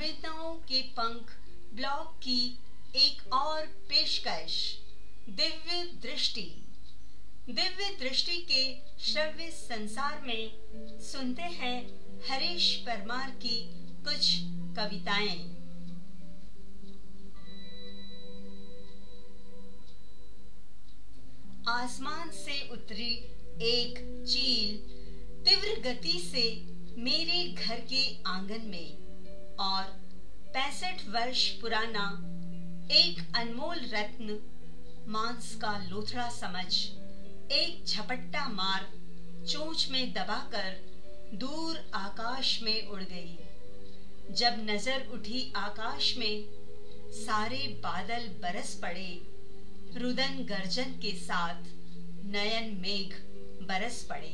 संवेदनाओं के पंख ब्लॉग की एक और पेशकश दिव्य दृष्टि। दिव्य दृष्टि के श्रव्य संसार में सुनते हैं हरीश परमार की कुछ कविताएं। आसमान से उतरी एक चील तीव्र गति से मेरे घर के आंगन में और 65 वर्ष पुराना एक अनमोल रत्न मांस का लोथड़ा समझ एक झपट्टा मार चोंच में दबाकर दूर आकाश में उड़ गई। जब नजर उठी आकाश में सारे बादल बरस पड़े, रुदन गर्जन के साथ नयन मेघ बरस पड़े।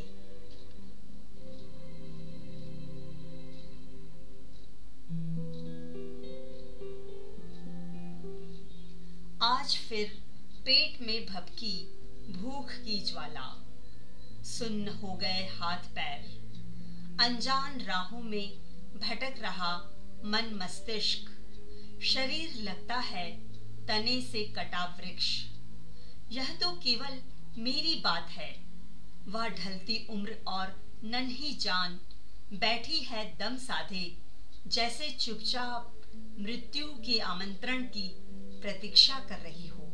आज फिर पेट में भभकी भूख की ज्वाला, सुन्न हो गए हाथ पैर, अनजान राहों में भटक रहा मन मस्तिष्क, शरीर लगता है तने से कटा वृक्ष। यह तो केवल मेरी बात है, वह ढलती उम्र और नन्ही जान बैठी है दम साधे, जैसे चुपचाप मृत्यु के आमंत्रण की प्रतीक्षा कर रही हो।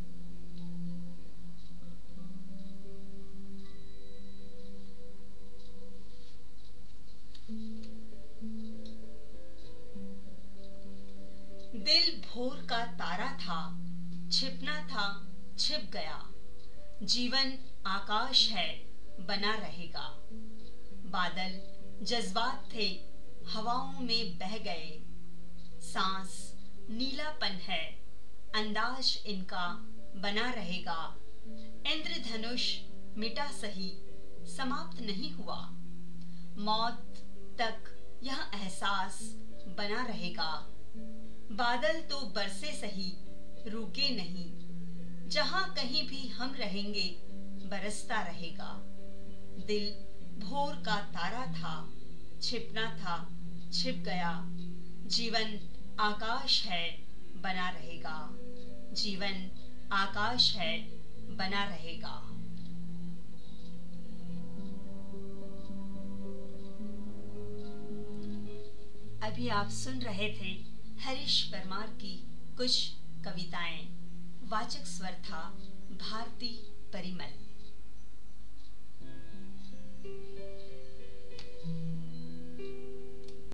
दिल भोर का तारा था, छिपना था छिप गया। जीवन आकाश है, बना रहेगा। बादल जज्बात थे, हवाओं में बह गए। सांस नीलापन है, अंदाज इनका बना रहेगा। इंद्रधनुष मिटा सही, समाप्त नहीं हुआ। मौत तक यह एहसास बना रहेगा। बादल तो बरसे सही, रुके नहीं। जहां कहीं भी हम रहेंगे, बरसता रहेगा। दिल भोर का तारा था, छिपना था छिप गया। जीवन आकाश है, बना रहेगा। जीवन आकाश है, बना रहेगा। अभी आप सुन रहे थे हरीश परमार की कुछ कविताएं। वाचक स्वर था भारती परिमल।